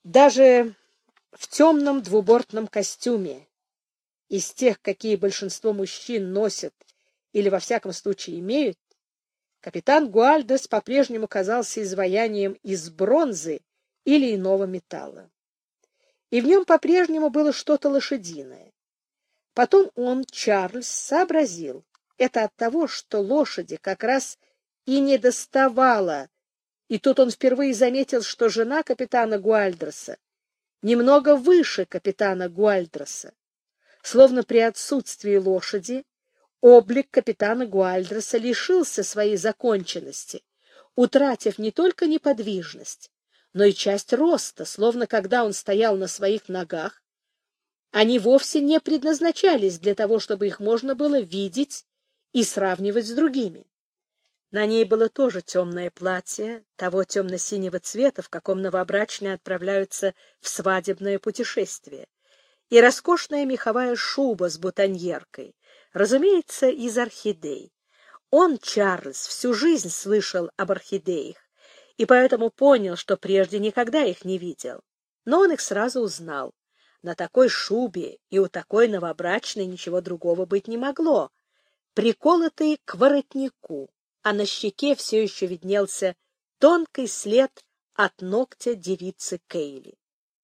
Даже в темном двубортном костюме, из тех, какие большинство мужчин носят или во всяком случае имеют, капитан Гуальдос по-прежнему казался изваянием из бронзы или иного металла. И в нем по-прежнему было что-то лошадиное. Потом он, Чарльз, сообразил, это от того, что лошади как раз и не доставало, и тут он впервые заметил, что жена капитана Гуальдроса немного выше капитана Гуальдроса. Словно при отсутствии лошади облик капитана Гуальдроса лишился своей законченности, утратив не только неподвижность, но и часть роста, словно когда он стоял на своих ногах, они вовсе не предназначались для того, чтобы их можно было видеть и сравнивать с другими. На ней было тоже темное платье, того темно-синего цвета, в каком новобрачные отправляются в свадебное путешествие, и роскошная меховая шуба с бутоньеркой, разумеется, из орхидей. Он, Чарльз, всю жизнь слышал об орхидеях, и поэтому понял, что прежде никогда их не видел. Но он их сразу узнал. На такой шубе и у такой новобрачной ничего другого быть не могло. Приколотые к воротнику, а на щеке все еще виднелся тонкий след от ногтя девицы Кейли.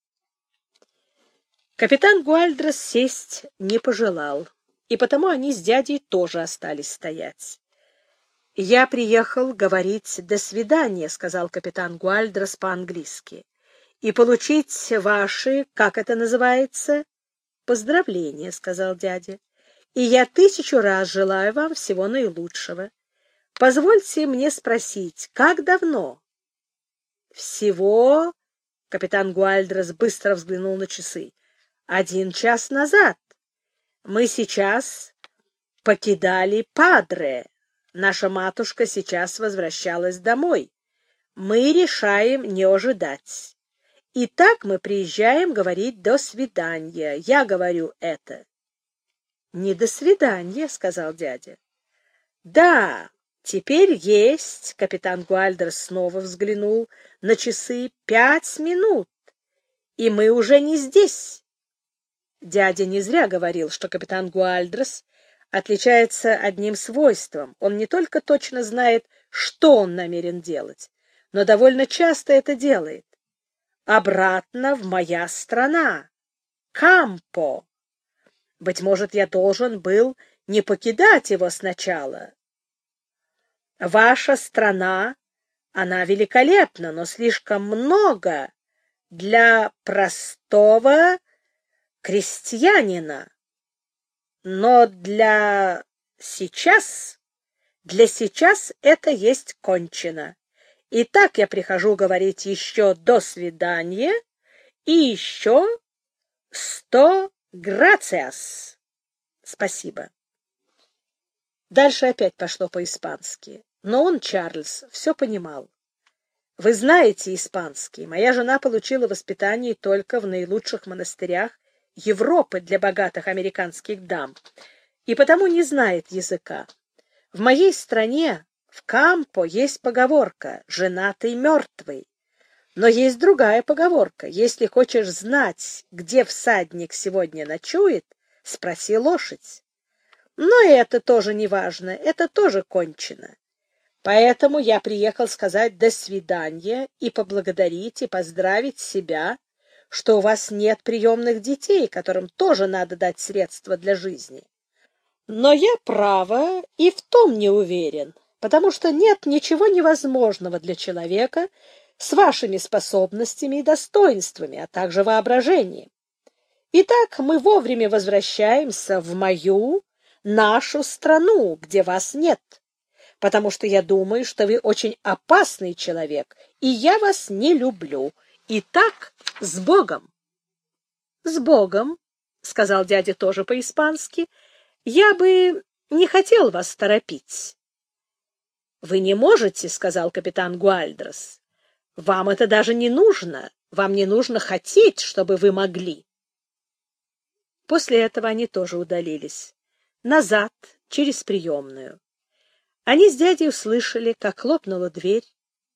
Капитан Гуальдрос сесть не пожелал, и потому они с дядей тоже остались стоять. — Я приехал говорить «до свидания», — сказал капитан Гуальдрос по-английски, — и получить ваши, как это называется, поздравления, — сказал дядя. — И я 1000 раз желаю вам всего наилучшего. Позвольте мне спросить, как давно? — Всего, — капитан Гуальдрос быстро взглянул на часы, — 1 час назад. Мы сейчас покидали Падре. Наша матушка сейчас возвращалась домой. Мы решаем не ожидать. И так мы приезжаем говорить «до свидания». Я говорю это. — Не до свидания, — сказал дядя. — Да, теперь есть, — капитан Гуальдрос снова взглянул на часы, — 5 минут, и мы уже не здесь. Дядя не зря говорил, что капитан Гуальдрос отличается одним свойством. Он не только точно знает, что он намерен делать, но довольно часто это делает. Обратно в моя страна. Кампо. Быть может, я должен был не покидать его сначала. Ваша страна, она великолепна, но слишком много для простого крестьянина. Но для сейчас это есть кончено. И так я прихожу говорить еще «до свидания» и еще 100 грациас. Спасибо. Дальше опять пошло по-испански, но он, Чарльз, все понимал. Вы знаете испанский. Моя жена получила воспитание только в наилучших монастырях Европы для богатых американских дам, и потому не знает языка. В моей стране, в Кампо, есть поговорка «женатый мертвый». Но есть другая поговорка: если хочешь знать, где всадник сегодня ночует, спроси лошадь. Но это тоже не важно, это тоже кончено. Поэтому я приехал сказать «до свидания» и поблагодарить и поздравить себя, что у вас нет приемных детей, которым тоже надо дать средства для жизни. Но я, право, и в том не уверен, потому что нет ничего невозможного для человека с вашими способностями и достоинствами, а также воображением. Итак, мы вовремя возвращаемся в нашу страну, где вас нет, потому что я думаю, что вы очень опасный человек, и я вас не люблю. Итак, с Богом! — С Богом, — сказал дядя тоже по-испански, — я бы не хотел вас торопить. — Вы не можете, — сказал капитан Гуальдрос. — Вам это даже не нужно. Вам не нужно хотеть, чтобы вы могли. После этого они тоже удалились. Назад, через приемную. Они с дядей услышали, как хлопнула дверь.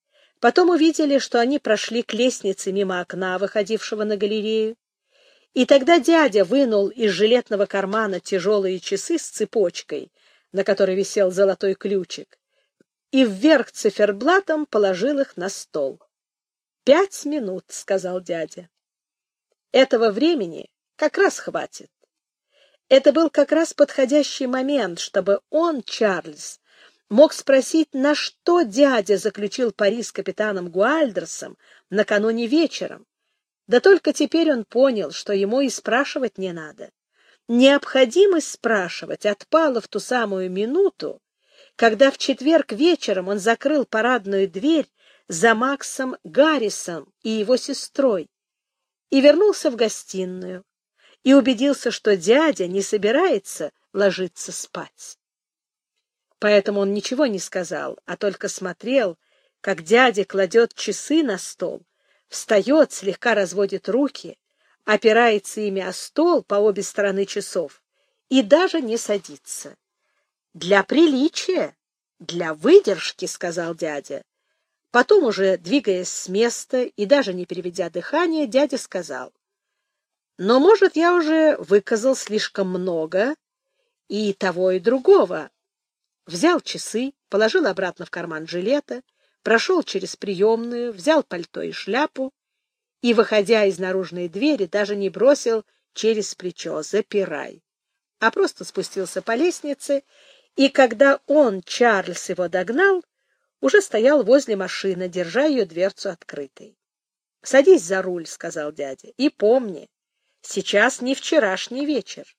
Потом увидели, что они прошли к лестнице мимо окна, выходившего на галерею. И тогда дядя вынул из жилетного кармана тяжелые часы с цепочкой, на которой висел золотой ключик, и вверх циферблатом положил их на стол. 5 минут, — сказал дядя. Этого времени как раз хватит. Это был как раз подходящий момент, чтобы он, Чарльз, мог спросить, на что дядя заключил пари с капитаном Гуальдерсом накануне вечером. Да только теперь он понял, что ему и спрашивать не надо. Необходимость спрашивать отпала в ту самую минуту, когда в четверг вечером он закрыл парадную дверь за Максом Гаррисом и его сестрой и вернулся в гостиную и убедился, что дядя не собирается ложиться спать. Поэтому он ничего не сказал, а только смотрел, как дядя кладет часы на стол, встает, слегка разводит руки, опирается ими о стол по обе стороны часов и даже не садится. «Для приличия, для выдержки», — сказал дядя. Потом, уже двигаясь с места и даже не переведя дыхание, дядя сказал: «Но, может, я уже выказал слишком много и того, и другого». Взял часы, положил обратно в карман жилета, прошел через приемную, взял пальто и шляпу и, выходя из наружной двери, даже не бросил через плечо «запирай», а просто спустился по лестнице, и когда он, Чарльз, его догнал, уже стоял возле машины, держа ее дверцу открытой. — Садись за руль, — сказал дядя, — и помни, сейчас не вчерашний вечер.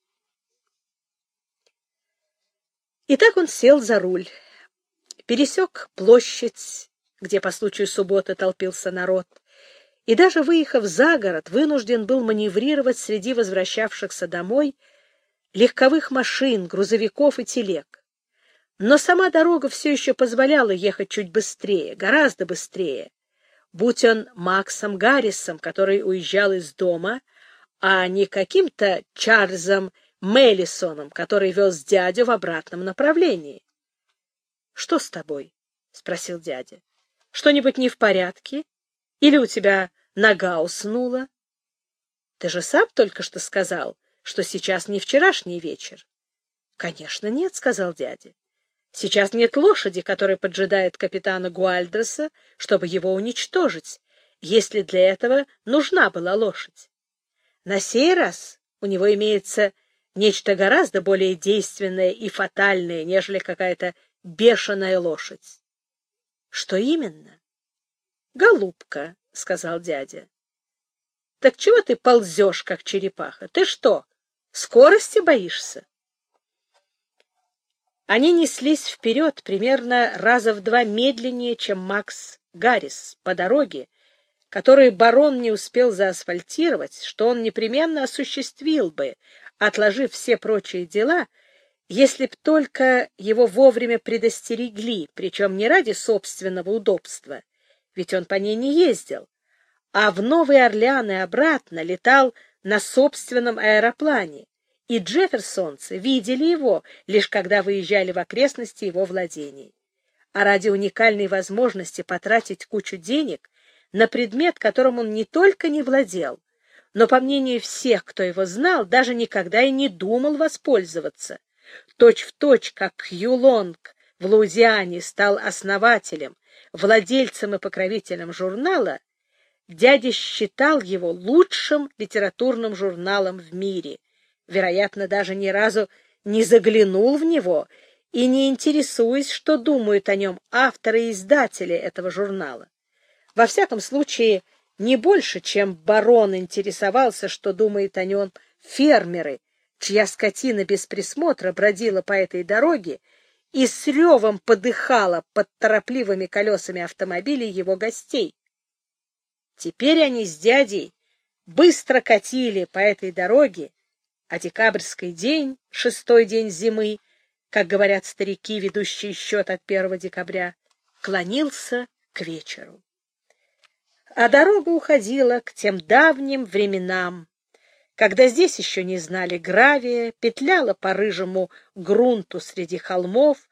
И так он сел за руль, пересек площадь, где по случаю субботы толпился народ, и даже, выехав за город, вынужден был маневрировать среди возвращавшихся домой легковых машин, грузовиков и телег. Но сама дорога все еще позволяла ехать чуть быстрее, гораздо быстрее, будь он Максом Гаррисом, который уезжал из дома, а не каким-то Чарльзом Меллисоном, который вез дядю в обратном направлении. — Что с тобой? — спросил дядя. — Что-нибудь не в порядке? Или у тебя нога уснула? — Ты же сам только что сказал, что сейчас не вчерашний вечер. — Конечно, нет, — сказал дядя. Сейчас нет лошади, которая поджидает капитана Гуальдерса, чтобы его уничтожить, если для этого нужна была лошадь. На сей раз у него имеется нечто гораздо более действенное и фатальное, нежели какая-то бешеная лошадь. — Что именно? — Голубка, — сказал дядя. — Так чего ты ползешь, как черепаха? Ты что, скорости боишься? Они неслись вперед примерно раза в 2 медленнее, чем Макс Гаррис, по дороге, которую барон не успел заасфальтировать, что он непременно осуществил бы, отложив все прочие дела, если б только его вовремя предостерегли, причем не ради собственного удобства, ведь он по ней не ездил, а в Новый Орлеан и обратно летал на собственном аэроплане, и джефферсонцы видели его, лишь когда выезжали в окрестности его владений. А ради уникальной возможности потратить кучу денег на предмет, которым он не только не владел, но, по мнению всех, кто его знал, даже никогда и не думал воспользоваться, точь-в-точь, как Хью Лонг в Луизиане стал основателем, владельцем и покровителем журнала, дядя считал его лучшим литературным журналом в мире, вероятно, даже ни разу не заглянул в него и не интересуясь, что думают о нем авторы и издатели этого журнала. Во всяком случае, не больше, чем барон интересовался, что думают о нем фермеры, чья скотина без присмотра бродила по этой дороге и с ревом подыхала под торопливыми колесами автомобилей его гостей. Теперь они с дядей быстро катили по этой дороге, а декабрьский день, 6-й день зимы, как говорят старики, ведущие счет от 1 декабря, клонился к вечеру. А дорога уходила к тем давним временам, когда здесь еще не знали гравия, петляла по рыжему грунту среди холмов,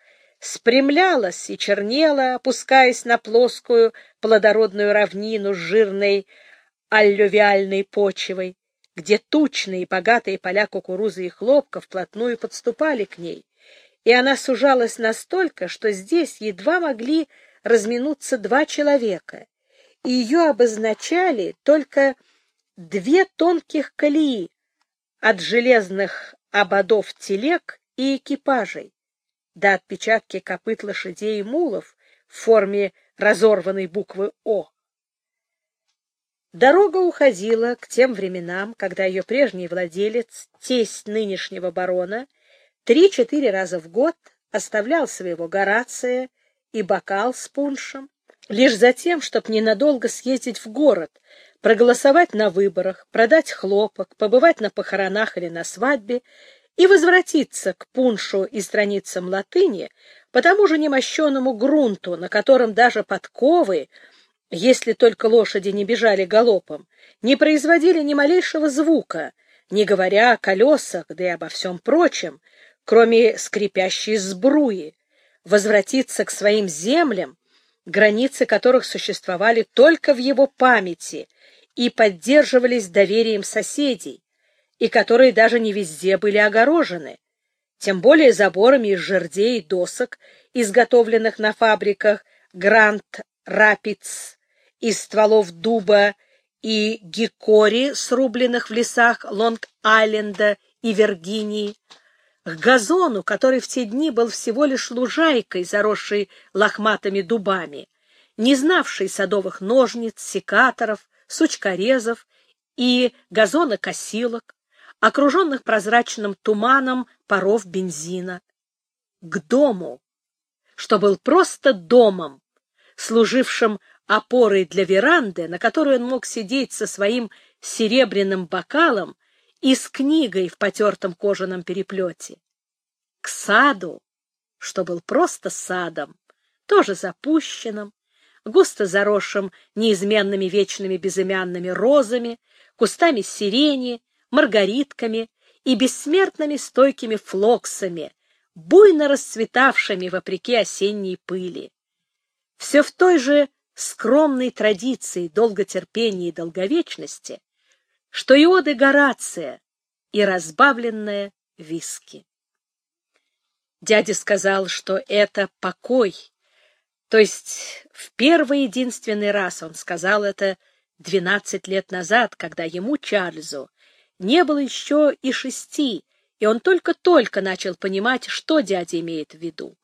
спрямлялась и чернела, опускаясь на плоскую плодородную равнину с жирной аллювиальной почвой, где тучные и богатые поля кукурузы и хлопка вплотную подступали к ней, и она сужалась настолько, что здесь едва могли разминуться два человека, и ее обозначали только две тонких колеи от железных ободов телег и экипажей до отпечатки копыт лошадей и мулов в форме разорванной буквы «О». Дорога уходила к тем временам, когда ее прежний владелец, тесть нынешнего барона, 3-4 раза в год оставлял своего Горация и бокал с пуншем, лишь за тем, чтобы ненадолго съездить в город, проголосовать на выборах, продать хлопок, побывать на похоронах или на свадьбе и возвратиться к пуншу и страницам латыни по тому же немощенному грунту, на котором даже подковы, если только лошади не бежали галопом, не производили ни малейшего звука, не говоря о колесах, да и обо всем прочем, кроме скрипящей сбруи, возвратиться к своим землям, границы которых существовали только в его памяти и поддерживались доверием соседей, и которые даже не везде были огорожены, тем более заборами из жердей и досок, изготовленных на фабриках Гранд Рапидс, из стволов дуба и гикори, срубленных в лесах Лонг-Айленда и Виргинии, к газону, который в те дни был всего лишь лужайкой, заросшей лохматыми дубами, не знавшей садовых ножниц, секаторов, сучкорезов и газонокосилок, окруженных прозрачным туманом паров бензина, к дому, что был просто домом, служившим опорой для веранды, на которой он мог сидеть со своим серебряным бокалом и с книгой в потертом кожаном переплете, к саду, что был просто садом, тоже запущенным, густо заросшим неизменными вечными безымянными розами, кустами сирени, маргаритками и бессмертными стойкими флоксами, буйно расцветавшими вопреки осенней пыли. Все в той же скромной традиции долготерпения и долговечности, что и оды Горация, и разбавленное виски. Дядя сказал, что это покой, то есть в первый единственный раз он сказал это 12 лет назад, когда ему, Чарльзу, не было еще и 6, и он только-только начал понимать, что дядя имеет в виду.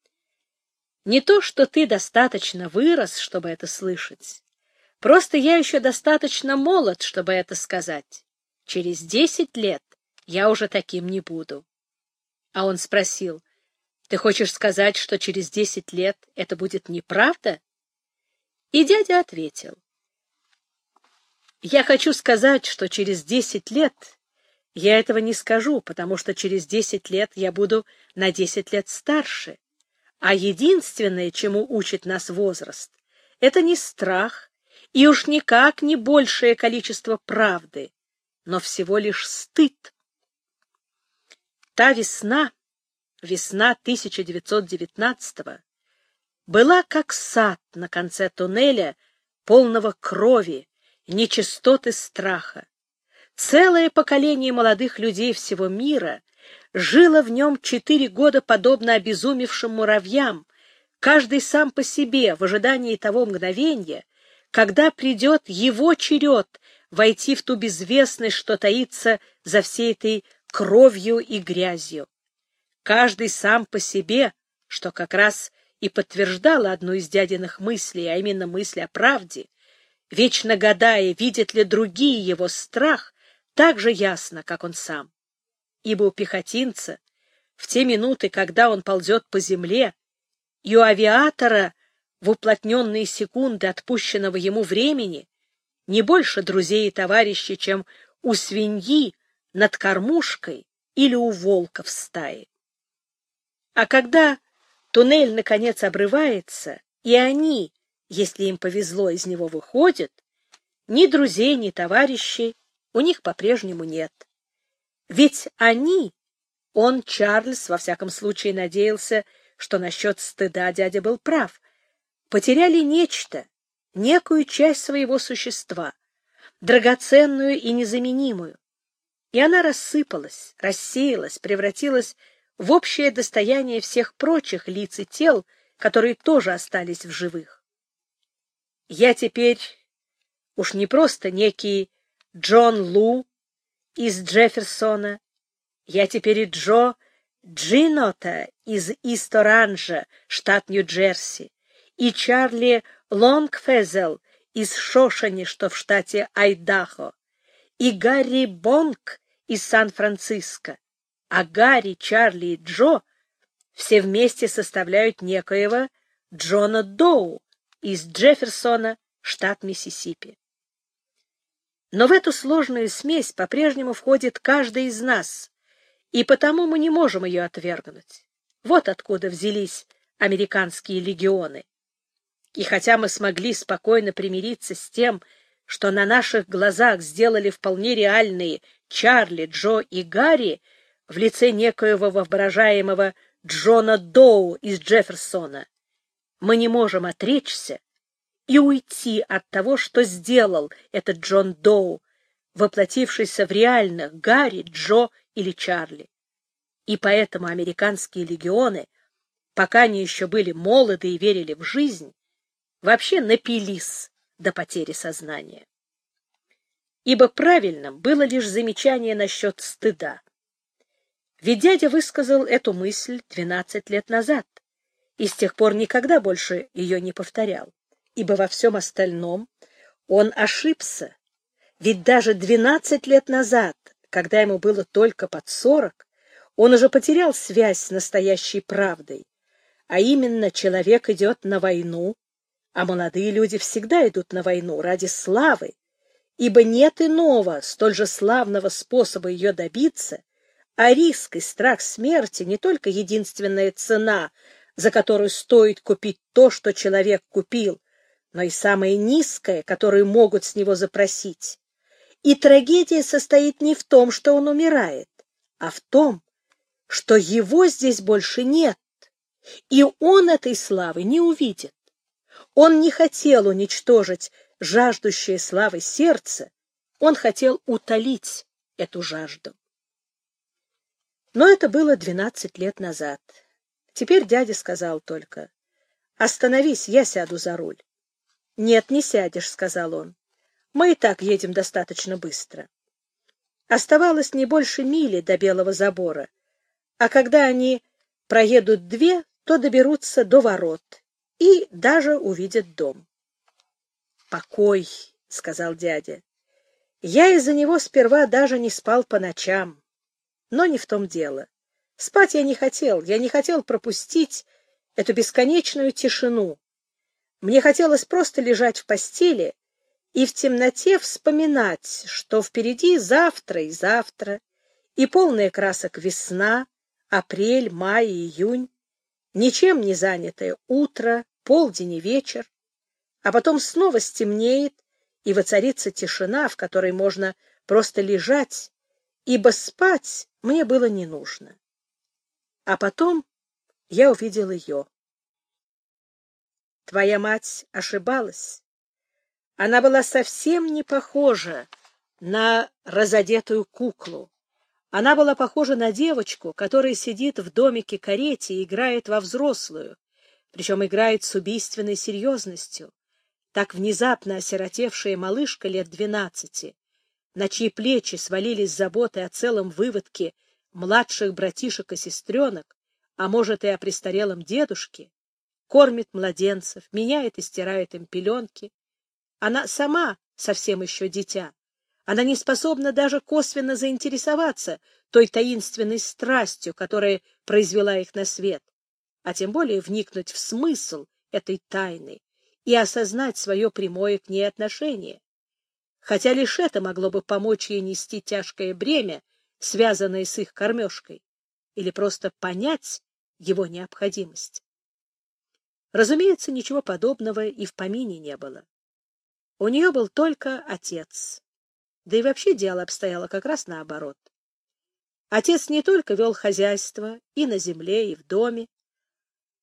Не то, что ты достаточно вырос, чтобы это слышать. Просто я еще достаточно молод, чтобы это сказать. Через 10 лет я уже таким не буду. А он спросил: ты хочешь сказать, что через 10 лет это будет неправда? И дядя ответил: я хочу сказать, что через 10 лет я этого не скажу, потому что через 10 лет я буду на 10 лет старше. А единственное, чему учит нас возраст, это не страх и уж никак не большее количество правды, но всего лишь стыд. Та весна 1919-го, была как сад на конце туннеля, полного крови, нечистот и страха. Целое поколение молодых людей всего мира жило в нем 4 года подобно обезумевшим муравьям, каждый сам по себе, в ожидании того мгновения, когда придет его черед войти в ту безвестность, что таится за всей этой кровью и грязью. Каждый сам по себе, что как раз и подтверждало одну из дядиных мыслей, а именно мысль о правде, вечно гадая, видят ли другие его страх так же ясно, как он сам. Ибо у пехотинца в те минуты, когда он ползет по земле, и у авиатора в уплотненные секунды отпущенного ему времени не больше друзей и товарищей, чем у свиньи над кормушкой или у волка в стае. А когда туннель наконец обрывается, и они, если им повезло, из него выходят, ни друзей, ни товарищей у них по-прежнему нет. Ведь они, он, Чарльз, во всяком случае надеялся, что насчет стыда дядя был прав. Потеряли нечто, некую часть своего существа, драгоценную и незаменимую. И она рассыпалась, рассеялась, превратилась в общее достояние всех прочих лиц и тел, которые тоже остались в живых. Я теперь уж не просто некий Джон Лу из Джефферсона, я теперь и Джо Джинота из Ист-Оранжа, штат Нью-Джерси, и Чарли Лонгфезел из Шошени, что в штате Айдахо, и Гарри Бонг из Сан-Франциско, а Гарри, Чарли и Джо все вместе составляют некоего Джона Доу из Джефферсона, штат Миссисипи. Но в эту сложную смесь по-прежнему входит каждый из нас, и потому мы не можем ее отвергнуть. Вот откуда взялись американские легионы. И хотя мы смогли спокойно примириться с тем, что на наших глазах сделали вполне реальные Чарли, Джо и Гарри в лице некоего воображаемого Джона Доу из Джефферсона, мы не можем отречься и уйти от того, что сделал этот Джон Доу, воплотившийся в реальных Гарри, Джо или Чарли. И поэтому американские легионы, пока они еще были молоды и верили в жизнь, вообще напились до потери сознания. Ибо правильным было лишь замечание насчет стыда. Ведь дядя высказал эту мысль 12 лет назад, и с тех пор никогда больше ее не повторял, ибо во всем остальном он ошибся. Ведь даже 12 лет назад, когда ему было только под 40, он уже потерял связь с настоящей правдой, а именно человек идет на войну, а молодые люди всегда идут на войну ради славы, ибо нет иного, столь же славного способа ее добиться, а риск и страх смерти не только единственная цена, за которую стоит купить то, что человек купил, но и самая низкая, которую могут с него запросить. И трагедия состоит не в том, что он умирает, а в том, что его здесь больше нет, и он этой славы не увидит. Он не хотел уничтожить жаждущее славы сердце, он хотел утолить эту жажду. Но это было 12 лет назад. Теперь дядя сказал только: «Остановись, я сяду за руль». «Нет, не сядешь», — сказал он. «Мы и так едем достаточно быстро». Оставалось не больше мили до Белого забора, а когда они проедут 2, то доберутся до ворот и даже увидят дом. «Покой», — сказал дядя. «Я из-за него сперва даже не спал по ночам. Но не в том дело. Спать я не хотел пропустить эту бесконечную тишину. Мне хотелось просто лежать в постели и в темноте вспоминать, что впереди завтра и завтра, и полная красок весна, апрель, май и июнь, ничем не занятое утро, полдень и вечер, а потом снова стемнеет, и воцарится тишина, в которой можно просто лежать, ибо спать мне было не нужно. А потом я увидел ее. Твоя мать ошибалась. Она была совсем не похожа на разодетую куклу. Она была похожа на девочку, которая сидит в домике-карете и играет во взрослую, причем играет с убийственной серьезностью. Так внезапно осиротевшая малышка лет 12, на чьи плечи свалились заботы о целом выводке младших братишек и сестренок, а может и о престарелом дедушке, кормит младенцев, меняет и стирает им пеленки. Она сама совсем еще дитя. Она не способна даже косвенно заинтересоваться той таинственной страстью, которая произвела их на свет, а тем более вникнуть в смысл этой тайны и осознать свое прямое к ней отношение. Хотя лишь это могло бы помочь ей нести тяжкое бремя, связанное с их кормежкой, или просто понять его необходимость. Разумеется, ничего подобного и в помине не было. У нее был только отец. Да и вообще дело обстояло как раз наоборот. Отец не только вел хозяйство и на земле, и в доме,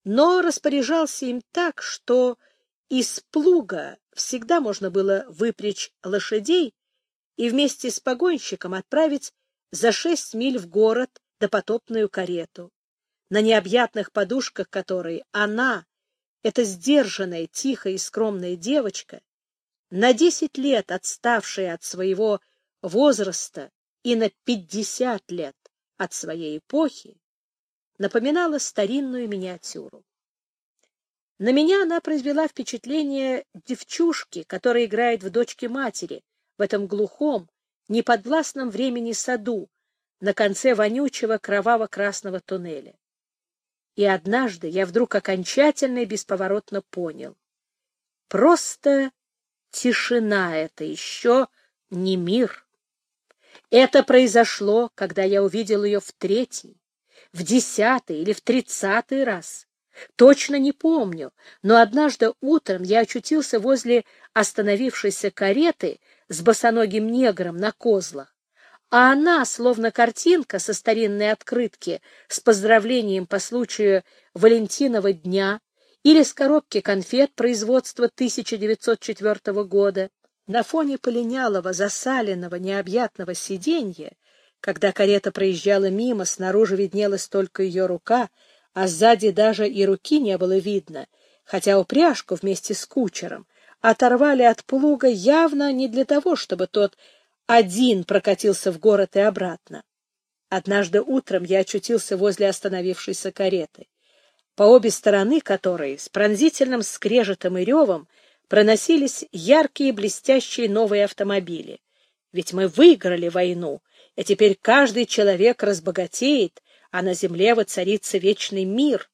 но распоряжался им так, что из плуга всегда можно было выпрячь лошадей и вместе с погонщиком отправить за 6 миль в город допотопную карету, на необъятных подушках которой она, эта сдержанная, тихая и скромная девочка, на 10 лет отставшая от своего возраста и на 50 лет от своей эпохи, напоминала старинную миниатюру. На меня она произвела впечатление девчушки, которая играет в дочке матери в этом глухом, неподвластном времени саду на конце вонючего кроваво-красного туннеля. И однажды я вдруг окончательно и бесповоротно понял. Просто тишина — это еще не мир. Это произошло, когда я увидел ее в 3-й, в 10-й или в 30-й раз. Точно не помню, но однажды утром я очутился возле остановившейся кареты с босоногим негром на козлах, а она, словно картинка со старинной открытки с поздравлением по случаю Валентинова дня или с коробки конфет производства 1904 года, на фоне полинялого, засаленного, необъятного сиденья, когда карета проезжала мимо, снаружи виднелась только ее рука, а сзади даже и руки не было видно, хотя упряжку вместе с кучером оторвали от плуга явно не для того, чтобы тот один прокатился в город и обратно. Однажды утром я очутился возле остановившейся кареты, по обе стороны которой с пронзительным скрежетом и ревом проносились яркие блестящие новые автомобили. Ведь мы выиграли войну, и теперь каждый человек разбогатеет, а на земле воцарится вечный мир.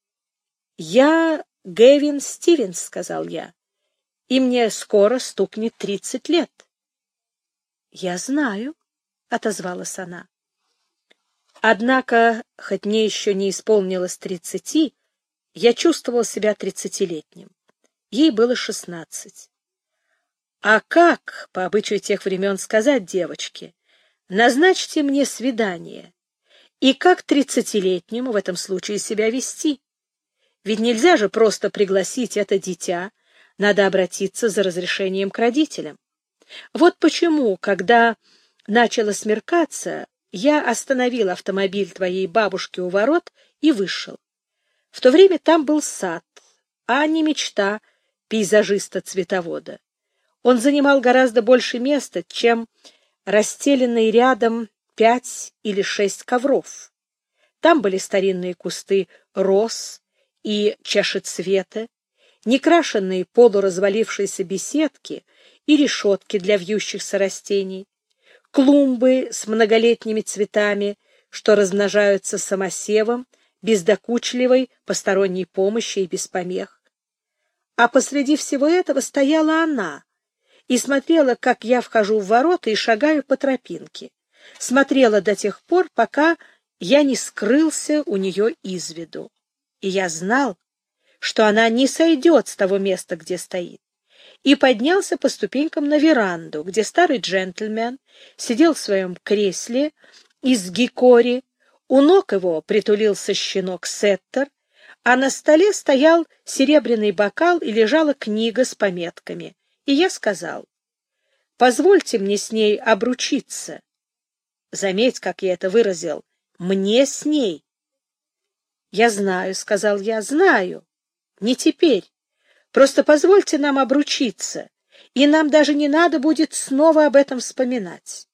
«Я Гэвин Стивенс», — сказал я, — «и мне скоро стукнет 30 лет». «Я знаю», — отозвалась она. Однако, хоть мне еще не исполнилось 30, я чувствовал себя 30-летним. Ей было 16. А как, по обычаю тех времен, сказать девочке: «Назначьте мне свидание», и как 30-летнему в этом случае себя вести? Ведь нельзя же просто пригласить это дитя, надо обратиться за разрешением к родителям. Вот почему, когда начало смеркаться, я остановил автомобиль твоей бабушки у ворот и вышел. В то время там был сад, а не мечта пейзажиста-цветовода. Он занимал гораздо больше места, чем расстеленные рядом 5 или 6 ковров. Там были старинные кусты роз и чашецвета, некрашенные полуразвалившиеся беседки и решетки для вьющихся растений, клумбы с многолетними цветами, что размножаются самосевом, без докучливой посторонней помощи и без помех. А посреди всего этого стояла она и смотрела, как я вхожу в ворота и шагаю по тропинке. Смотрела до тех пор, пока я не скрылся у нее из виду. И я знал, что она не сойдет с того места, где стоит, и поднялся по ступенькам на веранду, где старый джентльмен сидел в своем кресле из гикори, у ног его притулился щенок Сеттер, а на столе стоял серебряный бокал и лежала книга с пометками. И я сказал: «Позвольте мне с ней обручиться». Заметь, как я это выразил. «Мне с ней». «Я знаю», — сказал я, — «знаю. Не теперь. Просто позвольте нам обручиться, и нам даже не надо будет снова об этом вспоминать».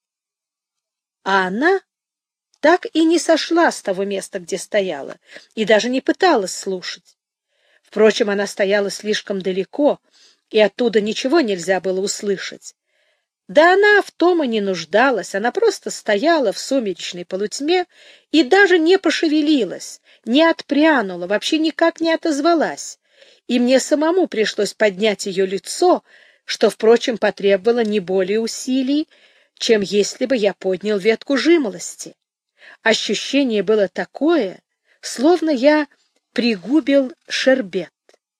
А она так и не сошла с того места, где стояла, и даже не пыталась слушать. Впрочем, она стояла слишком далеко, и оттуда ничего нельзя было услышать. Да она в том и не нуждалась, она просто стояла в сумеречной полутьме и даже не пошевелилась, не отпрянула, вообще никак не отозвалась, и мне самому пришлось поднять ее лицо, что, впрочем, потребовало не более усилий, чем если бы я поднял ветку жимолости. Ощущение было такое, словно я пригубил шербет.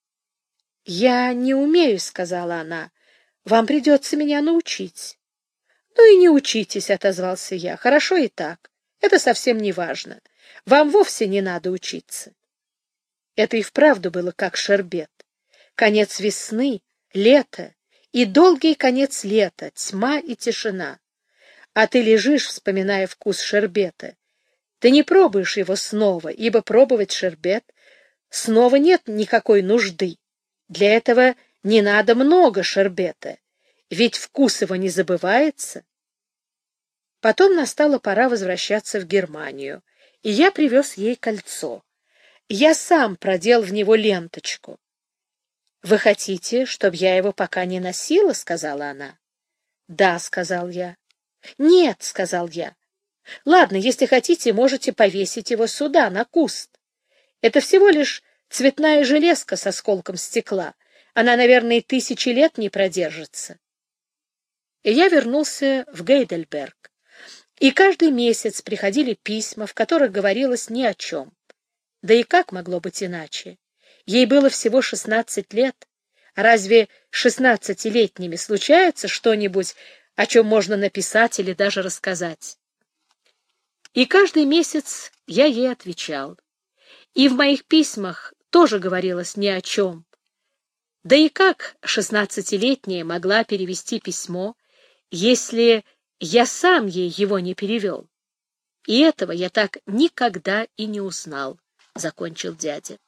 «Я не умею», — сказала она, — «вам придется меня научить». «Ну и не учитесь», — отозвался я, — «хорошо и так, это совсем не важно, вам вовсе не надо учиться». Это и вправду было как шербет. Конец весны, лето и долгий конец лета, тьма и тишина. А ты лежишь, вспоминая вкус шербета. Ты не пробуешь его снова, ибо пробовать шербет снова нет никакой нужды. Для этого не надо много шербета, ведь вкус его не забывается. Потом настала пора возвращаться в Германию, и я привез ей кольцо. Я сам продел в него ленточку. — Вы хотите, чтобы я его пока не носила? — сказала она. — Да, — сказал я. — Нет, — сказал я. — Ладно, если хотите, можете повесить его сюда, на куст. Это всего лишь цветная железка с осколком стекла. Она, наверное, 1000 лет не продержится. И я вернулся в Гейдельберг. И каждый месяц приходили письма, в которых говорилось ни о чем. Да и как могло быть иначе? Ей было всего 16 лет. Разве 16-летними случается что-нибудь, о чем можно написать или даже рассказать? И каждый месяц я ей отвечал. И в моих письмах тоже говорилось ни о чем. Да и как 16-летняя могла перевести письмо, если я сам ей его не перевел? И этого я так никогда и не узнал, — закончил дядя.